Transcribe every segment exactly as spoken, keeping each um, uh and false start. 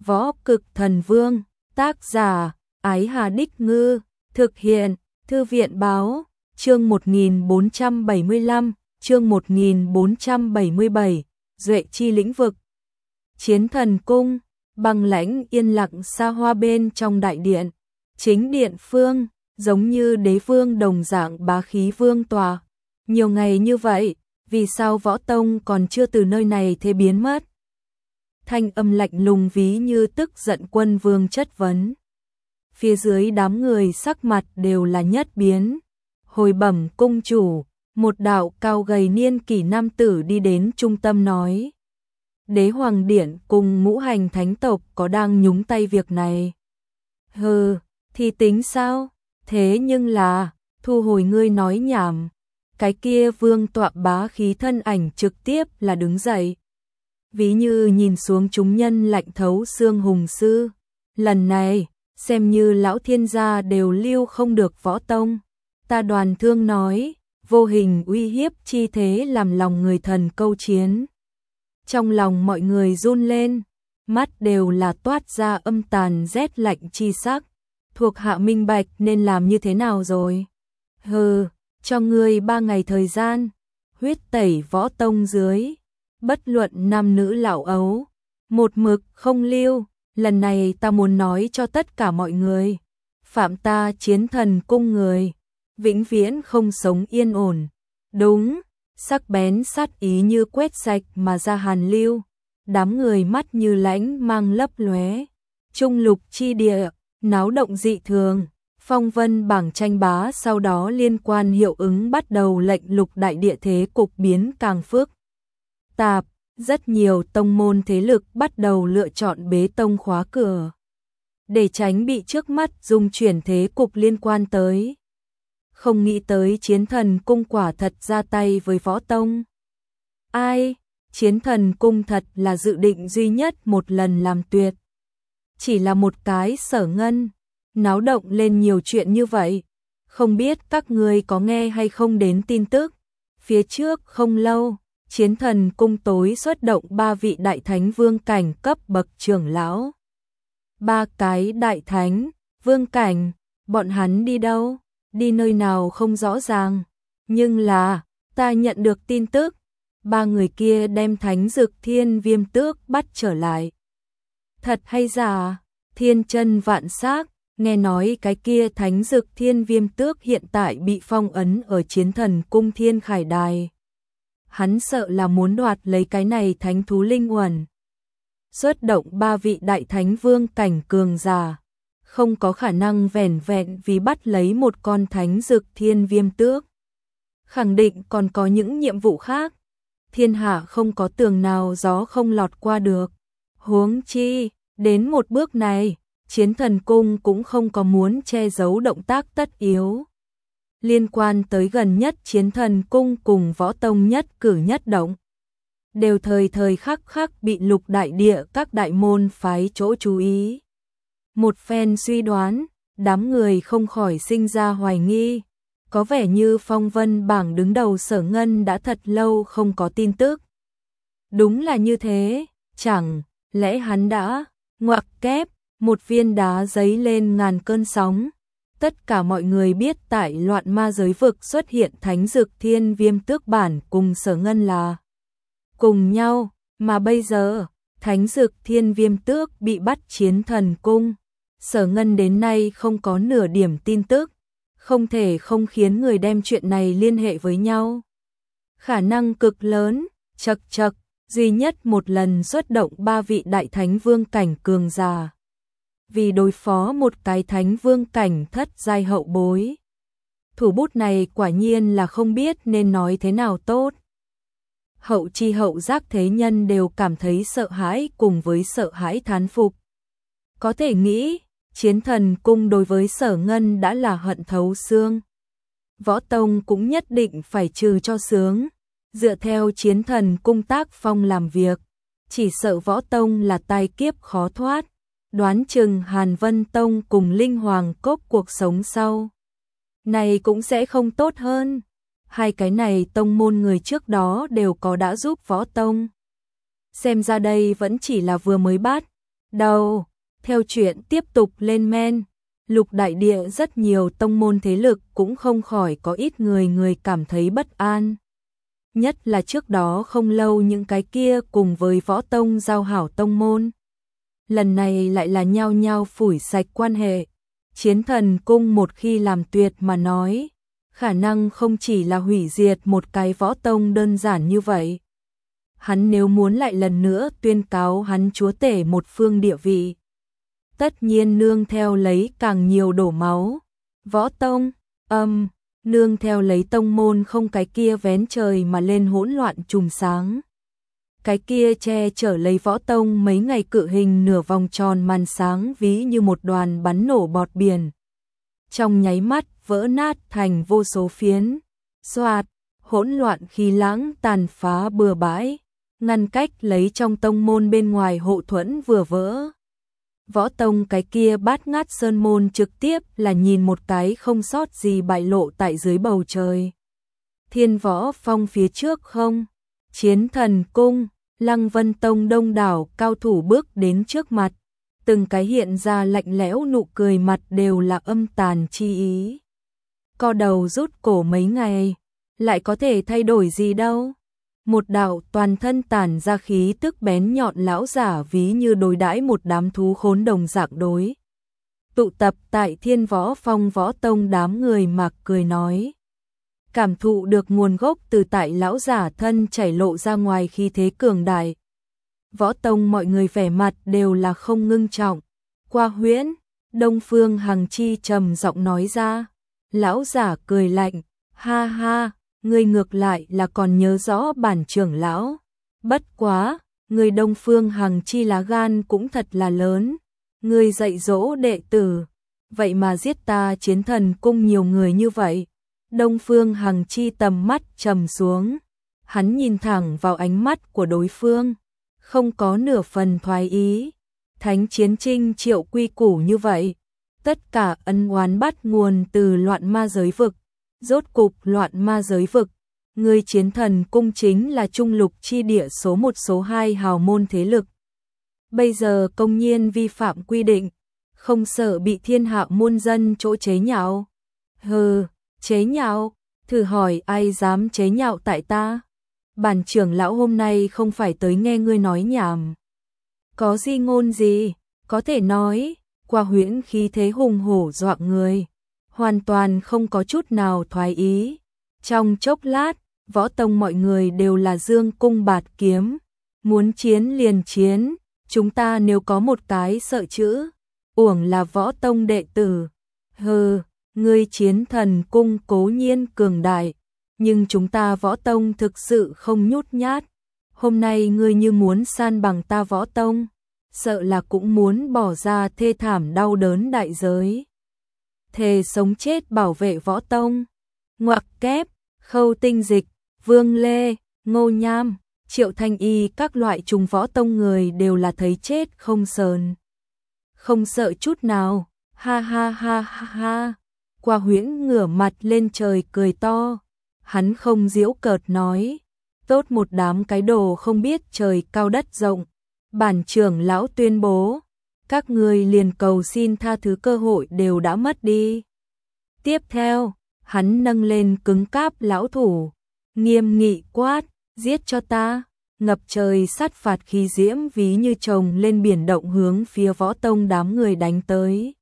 Võ Cực Thần Vương, tác giả, Ái Hà Đích Ngư, thực hiện, Thư viện Báo, chương một nghìn bốn trăm bảy mươi lăm, chương một nghìn bốn trăm bảy mươi bảy, Duệ Chi Lĩnh Vực. Chiến Thần Cung, băng lãnh yên lặng xa hoa bên trong đại điện, chính điện phương, giống như đế vương đồng dạng bá khí vương tòa. Nhiều ngày như vậy, vì sao Võ Tông còn chưa từ nơi này thế biến mất? Thanh âm lạnh lùng ví như tức giận quân vương chất vấn. Phía dưới đám người sắc mặt đều là nhất biến. Hồi bẩm cung chủ, một đạo cao gầy niên kỷ nam tử đi đến trung tâm nói. Đế hoàng điện cùng ngũ hành thánh tộc có đang nhúng tay việc này. Hừ, thì tính sao? Thế nhưng là, thu hồi ngươi nói nhảm. Cái kia vương tọa bá khí thân ảnh trực tiếp là đứng dậy. Ví như nhìn xuống chúng nhân lạnh thấu xương hùng sư. Lần này, xem như lão thiên gia đều lưu không được Võ Tông. Ta Đoàn Thương nói, vô hình uy hiếp chi thế làm lòng người thần câu chiến. Trong lòng mọi người run lên, mắt đều là toát ra âm tàn rét lạnh chi sắc. Thuộc hạ minh bạch nên làm như thế nào rồi? Hừ, cho ngươi ba ngày thời gian, huyết tẩy Võ Tông dưới. Bất luận nam nữ lão ấu, một mực không lưu. Lần này ta muốn nói cho tất cả mọi người, phạm ta Chiến Thần Cung người, vĩnh viễn không sống yên ổn. Đúng, sắc bén sát ý như quét sạch mà ra hàn lưu, đám người mắt như lãnh mang lấp lóe. Trung lục chi địa, náo động dị thường, phong vân bảng tranh bá sau đó liên quan hiệu ứng bắt đầu lệnh lục đại địa thế cục biến càng phức tạp. Rất nhiều tông môn thế lực bắt đầu lựa chọn bế tông khóa cửa, để tránh bị trước mắt dung chuyển thế cục liên quan tới. Không nghĩ tới Chiến Thần Cung quả thật ra tay với Võ Tông. Ai, Chiến Thần Cung thật là dự định duy nhất một lần làm tuyệt. Chỉ là một cái Sở Ngân, náo động lên nhiều chuyện như vậy. Không biết các người có nghe hay không đến tin tức. Phía trước không lâu, Chiến Thần Cung tối xuất động ba vị đại thánh vương cảnh cấp bậc trưởng lão. Ba cái đại thánh, vương cảnh, bọn hắn đi đâu? Đi nơi nào không rõ ràng. Nhưng là, ta nhận được tin tức, ba người kia đem Thánh Dực Thiên Viêm Tước bắt trở lại. Thật hay giả? Thiên chân vạn xác, nghe nói cái kia Thánh Dực Thiên Viêm Tước hiện tại bị phong ấn ở Chiến Thần Cung Thiên Khải Đài. Hắn sợ là muốn đoạt lấy cái này thánh thú linh uẩn. Xuất động ba vị đại thánh vương cảnh cường giả, không có khả năng vẻn vẹn vì bắt lấy một con Thánh Dực Thiên Viêm Tước. Khẳng định còn có những nhiệm vụ khác. Thiên hạ không có tường nào gió không lọt qua được. Huống chi, đến một bước này, Chiến Thần Cung cũng không có muốn che giấu động tác tất yếu. Liên quan tới gần nhất Chiến Thần Cung cùng Võ Tông nhất cử nhất động, đều thời thời khắc khắc bị lục đại địa các đại môn phái chỗ chú ý. Một phen suy đoán, đám người không khỏi sinh ra hoài nghi, có vẻ như phong vân bảng đứng đầu Sở Ngân đã thật lâu không có tin tức. Đúng là như thế, chẳng lẽ hắn đã ngoặc kép, một viên đá giấy lên ngàn cơn sóng. Tất cả mọi người biết tại loạn ma giới vực xuất hiện Thánh Dực Thiên Viêm Tước bản cùng Sở Ngân là cùng nhau, mà bây giờ, Thánh Dực Thiên Viêm Tước bị bắt Chiến Thần Cung. Sở Ngân đến nay không có nửa điểm tin tức, không thể không khiến người đem chuyện này liên hệ với nhau. Khả năng cực lớn, chật chật, duy nhất một lần xuất động ba vị đại thánh vương cảnh cường giả. Vì đối phó một cái thánh vương cảnh thất giai hậu bối. Thủ bút này quả nhiên là không biết nên nói thế nào tốt. Hậu chi hậu giác thế nhân đều cảm thấy sợ hãi cùng với sợ hãi thán phục. Có thể nghĩ, Chiến Thần Cung đối với Sở Ngân đã là hận thấu xương. Võ Tông cũng nhất định phải trừ cho sướng. Dựa theo Chiến Thần Cung tác phong làm việc, chỉ sợ Võ Tông là tai kiếp khó thoát. Đoán chừng Hàn Vân Tông cùng Linh Hoàng Cốc cuộc sống sau này cũng sẽ không tốt hơn. Hai cái này tông môn người trước đó đều có đã giúp Võ Tông. Xem ra đây vẫn chỉ là vừa mới bắt đầu. Theo chuyện tiếp tục lên men, Lục đại địa rất nhiều tông môn thế lực cũng không khỏi có ít người người cảm thấy bất an. Nhất là trước đó không lâu những cái kia cùng với võ tông giao hảo tông môn. Lần này lại là nhao nhao phủi sạch quan hệ. Chiến thần cung một khi làm tuyệt mà nói, khả năng không chỉ là hủy diệt một cái võ tông đơn giản như vậy. Hắn nếu muốn lại lần nữa tuyên cáo hắn chúa tể một phương địa vị, tất nhiên nương theo lấy càng nhiều đổ máu. Võ tông, âm, nương theo lấy tông môn không cái kia vén trời mà lên hỗn loạn trùm sáng. Cái kia che chở lấy võ tông mấy ngày cự hình nửa vòng tròn màn sáng ví như một đoàn bắn nổ bọt biển. Trong nháy mắt vỡ nát thành vô số phiến. Xoạt, hỗn loạn khí lãng tàn phá bừa bãi, ngăn cách lấy trong tông môn bên ngoài hộ thuẫn vừa vỡ. Võ tông cái kia bát ngát sơn môn trực tiếp là nhìn một cái không sót gì bại lộ tại dưới bầu trời. Thiên võ phong phía trước không, chiến thần cung, Lăng Vân Tông đông đảo cao thủ bước đến trước mặt, từng cái hiện ra lạnh lẽo nụ cười mặt đều là âm tàn chi ý. Co đầu rút cổ mấy ngày, lại có thể thay đổi gì đâu. Một đạo toàn thân tản ra khí tức bén nhọn lão giả ví như đối đãi một đám thú khốn đồng dạng đối. Tụ tập tại Thiên Võ Phong Võ Tông đám người mặc cười nói. Cảm thụ được nguồn gốc từ tại lão giả thân chảy lộ ra ngoài khi thế cường đại. Võ Tông mọi người vẻ mặt đều là không ngưng trọng. Qua huyễn, Đông Phương Hằng Chi trầm giọng nói ra. Lão giả cười lạnh, ha ha. Ngươi ngược lại là còn nhớ rõ bản trưởng lão. Bất quá, người Đông Phương Hằng Chi lá gan cũng thật là lớn. Ngươi dạy dỗ đệ tử, vậy mà giết ta chiến thần cung nhiều người như vậy. Đông Phương Hằng Chi tầm mắt trầm xuống. Hắn nhìn thẳng vào ánh mắt của đối phương, không có nửa phần thoái ý. Thánh chiến trinh triệu quy củ như vậy. Tất cả ân oán bắt nguồn từ loạn ma giới vực. Rốt cục loạn ma giới vực, người chiến thần cung chính là trung lục chi địa số một số hai hào môn thế lực. Bây giờ công nhiên vi phạm quy định, không sợ bị thiên hạ muôn dân chỗ chế nhạo. Hừ, chế nhạo, thử hỏi ai dám chế nhạo tại ta? Bản trưởng lão hôm nay không phải tới nghe ngươi nói nhảm. Có gì ngôn gì, có thể nói, qua huyễn khí thế hùng hổ dọa người. Hoàn toàn không có chút nào thoái ý. Trong chốc lát, võ tông mọi người đều là dương cung bạt kiếm. Muốn chiến liền chiến, chúng ta nếu có một cái sợ chữ, uổng là võ tông đệ tử. Hừ, ngươi chiến thần cung cố nhiên cường đại, nhưng chúng ta võ tông thực sự không nhút nhát. Hôm nay ngươi như muốn san bằng ta võ tông, sợ là cũng muốn bỏ ra thê thảm đau đớn đại giới. Thề sống chết bảo vệ võ tông. Ngoặc kép, Khâu Tinh Dịch, Vương Lê, Ngô Nham, Triệu Thanh Y các loại trùng võ tông người đều là thấy chết không sờn. Không sợ chút nào, ha ha ha ha ha. Qua huyễn ngửa mặt lên trời cười to. Hắn không giễu cợt nói. Tốt một đám cái đồ không biết trời cao đất rộng. Bản trưởng lão tuyên bố. Các người liền cầu xin tha thứ cơ hội đều đã mất đi. Tiếp theo, hắn nâng lên cứng cáp lão thủ, nghiêm nghị quát, giết cho ta. Ngập trời sát phạt khí diễm ví như chồng lên biển động hướng phía võ tông đám người đánh tới.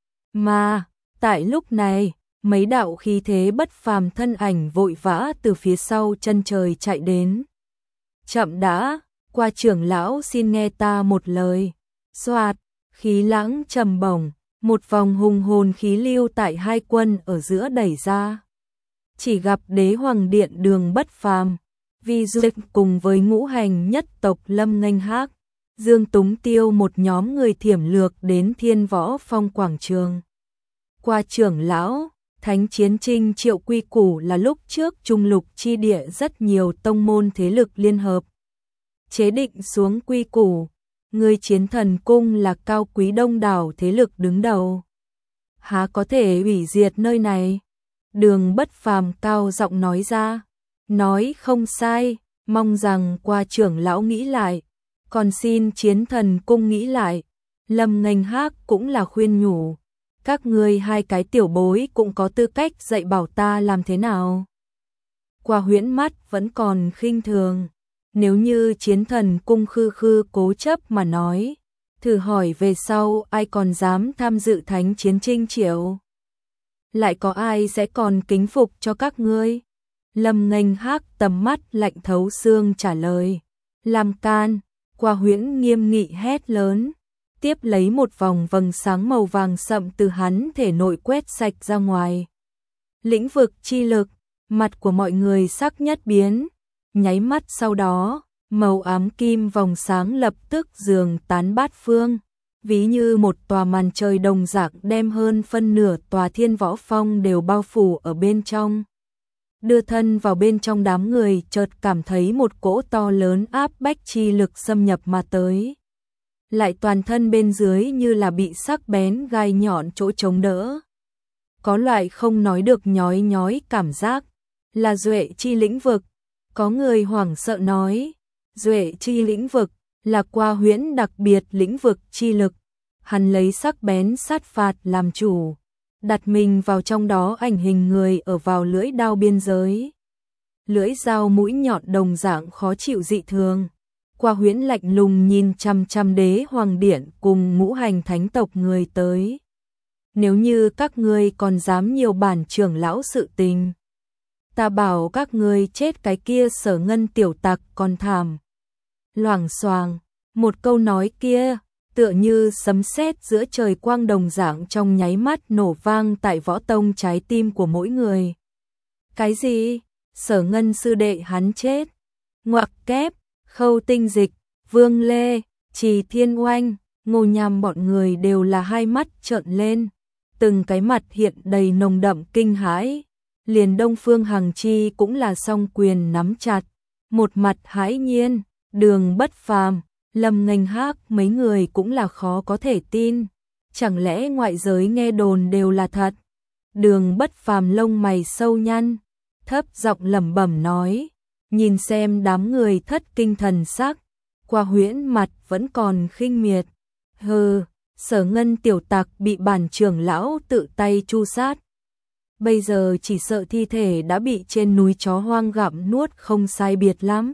Mà, tại lúc này, mấy đạo khí thế bất phàm thân ảnh vội vã từ phía sau chân trời chạy đến. Chậm đã, qua trưởng lão xin nghe ta một lời. Xoạt, khí lãng trầm bổng, một vòng hùng hồn khí lưu tại hai quân ở giữa đẩy ra. Chỉ gặp đế hoàng điện Đường Bất Phàm, Vi Du cùng với ngũ hành nhất tộc Lâm Nghênh Hác, Dương Túng Tiêu một nhóm người thiểm lược đến Thiên Võ Phong quảng trường. Qua trưởng lão, thánh chiến trinh triệu quy củ là lúc trước trung lục chi địa rất nhiều tông môn thế lực liên hợp. Chế định xuống quy củ, người chiến thần cung là cao quý đông đảo thế lực đứng đầu. Há có thể hủy diệt nơi này? Đường Bất Phàm cao giọng nói ra. Nói không sai, mong rằng qua trưởng lão nghĩ lại, còn xin chiến thần cung nghĩ lại. Lâm Nghênh Hác cũng là khuyên nhủ, các ngươi hai cái tiểu bối cũng có tư cách dạy bảo ta làm thế nào. Qua Huyễn mắt vẫn còn khinh thường, nếu như Chiến Thần Cung khư khư cố chấp mà nói, thử hỏi về sau ai còn dám tham dự thánh chiến trinh triệu. Lại có ai sẽ còn kính phục cho các ngươi? Lâm Nghênh Hác tầm mắt lạnh thấu xương trả lời. Làm can, Qua Huyễn nghiêm nghị hét lớn, tiếp lấy một vòng vầng sáng màu vàng sậm từ hắn thể nội quét sạch ra ngoài. Lĩnh vực chi lực, mặt của mọi người sắc nhất biến, nháy mắt sau đó, màu ám kim vòng sáng lập tức dường tán bát phương, ví như một tòa màn trời đồng dạng đem hơn phân nửa tòa Thiên Võ Phong đều bao phủ ở bên trong. Đưa thân vào bên trong đám người, chợt cảm thấy một cỗ to lớn áp bách chi lực xâm nhập mà tới. Lại toàn thân bên dưới như là bị sắc bén gai nhọn chỗ chống đỡ. Có loại không nói được nhói nhói cảm giác, là duệ chi lĩnh vực. Có người hoảng sợ nói, duệ chi lĩnh vực là Qua Huyễn đặc biệt lĩnh vực chi lực. Hắn lấy sắc bén sát phạt làm chủ, đặt mình vào trong đó, ảnh hình người ở vào lưỡi đao biên giới. Lưỡi dao mũi nhọn đồng dạng khó chịu dị thường. Qua Huyễn lạnh lùng nhìn chăm chăm Đế Hoàng Điện cùng ngũ hành thánh tộc người tới. Nếu như các ngươi còn dám nhiều bản trưởng lão sự tình, ta bảo các ngươi chết cái kia Sở Ngân tiểu tặc còn thảm. Loảng xoàng, một câu nói kia tựa như sấm sét giữa trời quang đồng dạng trong nháy mắt nổ vang tại võ tông trái tim của mỗi người. Cái gì? Sở Ngân sư đệ hắn chết? Ngoặc kép, Khâu Tinh Dịch, Vương Lê, Trì Thiên Oanh, Ngô Nham bọn người đều là hai mắt trợn lên, từng cái mặt hiện đầy nồng đậm kinh hãi. Liền Đông Phương Hằng Chi cũng là song quyền nắm chặt, một mặt hãi nhiên. Đường Bất Phàm, Lâm Nghênh Hác mấy người cũng là khó có thể tin, chẳng lẽ ngoại giới nghe đồn đều là thật? Đường Bất Phàm lông mày sâu nhăn, thấp giọng lẩm bẩm nói, nhìn xem đám người thất kinh thần sắc. Qua Huyễn mặt vẫn còn khinh miệt, hừ, Sở Ngân tiểu tặc bị bản trưởng lão tự tay chu sát, bây giờ chỉ sợ thi thể đã bị trên núi chó hoang gặm nuốt không sai biệt lắm.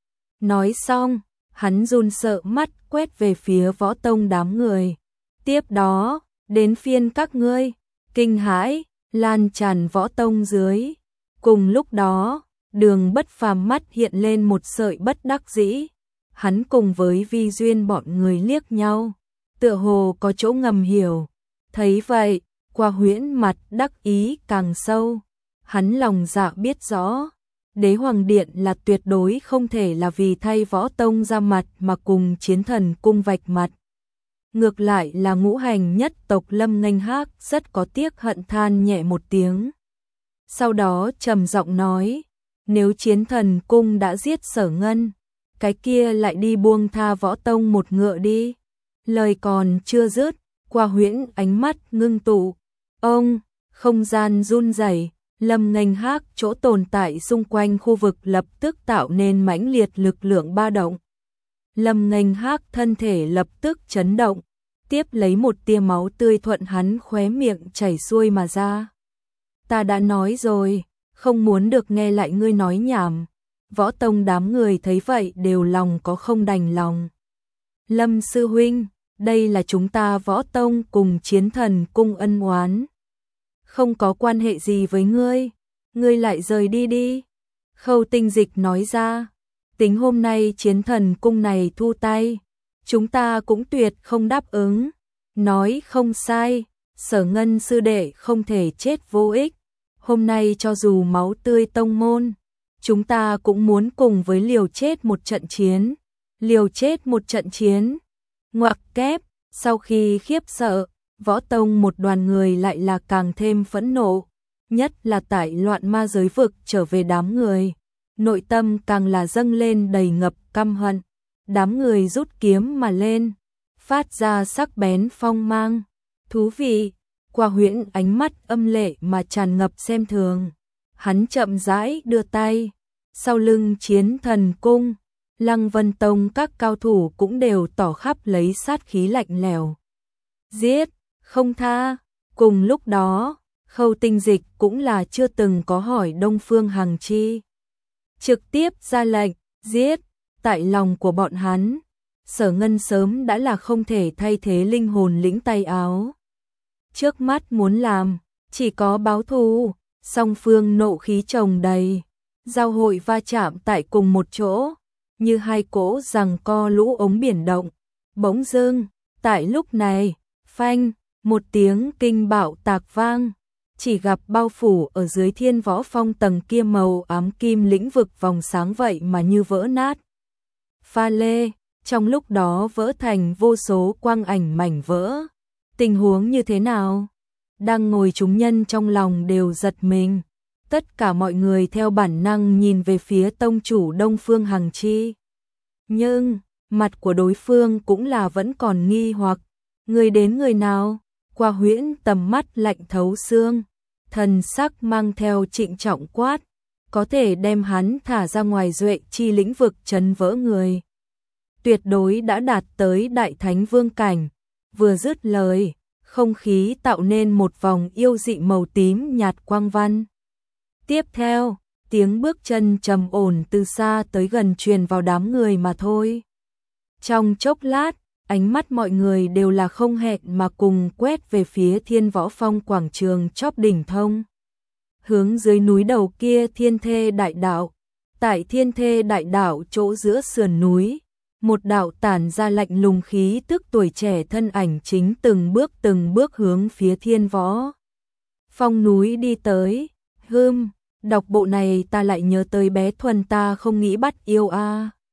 Nói xong, hắn run sợ mắt quét về phía võ tông đám người. Tiếp đó, đến phiên các ngươi, kinh hãi, lan tràn võ tông dưới. Cùng lúc đó, Đường Bất Phàm mắt hiện lên một sợi bất đắc dĩ. Hắn cùng với Vi Duyên bọn người liếc nhau, tựa hồ có chỗ ngầm hiểu. Thấy vậy, Qua Huyễn mặt đắc ý càng sâu. Hắn lòng dạ biết rõ, Đế Hoàng Điện là tuyệt đối không thể là vì thay võ tông ra mặt mà cùng Chiến Thần Cung vạch mặt. Ngược lại là ngũ hành nhất tộc Lâm Nghênh Hác rất có tiếc hận than nhẹ một tiếng. Sau đó trầm giọng nói, nếu Chiến Thần Cung đã giết Sở Ngân, cái kia lại đi buông tha võ tông một ngựa đi. Lời còn chưa dứt, Qua Huyễn ánh mắt ngưng tụ. Ông, không gian run rẩy. Lâm Nghênh Hác chỗ tồn tại xung quanh khu vực lập tức tạo nên mãnh liệt lực lượng ba động. Lâm Nghênh Hác thân thể lập tức chấn động, tiếp lấy một tia máu tươi thuận hắn khóe miệng chảy xuôi mà ra. Ta đã nói rồi, không muốn được nghe lại ngươi nói nhảm. Võ tông đám người thấy vậy đều lòng có không đành lòng. Lâm sư huynh, đây là chúng ta võ tông cùng Chiến Thần Cung ân oán, không có quan hệ gì với ngươi, ngươi lại rời đi đi. Khâu Tinh Dịch nói ra, tính hôm nay Chiến Thần Cung này thu tay, chúng ta cũng tuyệt không đáp ứng. Nói không sai, Sở Ngân sư đệ không thể chết vô ích. Hôm nay cho dù máu tươi tông môn, chúng ta cũng muốn cùng với liều chết một trận chiến. Liều chết một trận chiến. Ngoặc kép, sau khi khiếp sợ, võ tông một đoàn người lại là càng thêm phẫn nộ, nhất là tại loạn ma giới vực trở về đám người, nội tâm càng là dâng lên đầy ngập căm hận. Đám người rút kiếm mà lên, phát ra sắc bén phong mang. Thú vị, Qua Huyễn ánh mắt âm lệ mà tràn ngập xem thường. Hắn chậm rãi đưa tay, sau lưng Chiến Thần Cung, Lăng Vân Tông các cao thủ cũng đều tỏ khắp lấy sát khí lạnh lẽo. giết, không tha. Cùng lúc đó, Khâu Tinh Dịch cũng là chưa từng có hỏi Đông Phương Hằng chi. Trực tiếp ra lệnh, giết, tại lòng của bọn hắn. Sở Ngân sớm đã là không thể thay thế linh hồn lĩnh tay áo. Trước mắt muốn làm, chỉ có báo thù, song phương nộ khí chồng đầy. Giao hội va chạm tại cùng một chỗ, như hai cỗ giằng co lũ ống biển động. Bỗng dưng, tại lúc này, phanh, một tiếng kinh bạo tạc vang. Chỉ gặp bao phủ ở dưới Thiên Võ Phong tầng kia màu ám kim lĩnh vực vòng sáng vậy mà như vỡ nát. Pha lê, trong lúc đó vỡ thành vô số quang ảnh mảnh vỡ. Tình huống như thế nào? Đang ngồi chúng nhân trong lòng đều giật mình. Tất cả mọi người theo bản năng nhìn về phía tông chủ Đông Phương Hằng chi. Nhưng, mặt của đối phương cũng là vẫn còn nghi hoặc. Người đến người nào? Qua Huyễn tầm mắt lạnh thấu xương. Thần sắc mang theo trịnh trọng quát. Có thể đem hắn thả ra ngoài duệ chi lĩnh vực chấn vỡ người. Tuyệt đối đã đạt tới đại thánh vương cảnh. Vừa dứt lời, không khí tạo nên một vòng yêu dị màu tím nhạt quang văn. Tiếp theo, tiếng bước chân trầm ổn từ xa tới gần truyền vào đám người mà thôi. Trong chốc lát, ánh mắt mọi người đều là không hẹn mà cùng quét về phía Thiên Võ Phong quảng trường chóp đỉnh thông. Hướng dưới núi đầu kia Thiên Thê Đại Đạo. Tại Thiên Thê Đại Đạo chỗ giữa sườn núi, một đạo tản ra lạnh lùng khí tức tuổi trẻ thân ảnh chính từng bước từng bước hướng phía Thiên Võ Phong núi đi tới. Hừm, đọc bộ này ta lại nhớ tới bé Thuần ta không nghĩ bắt yêu a.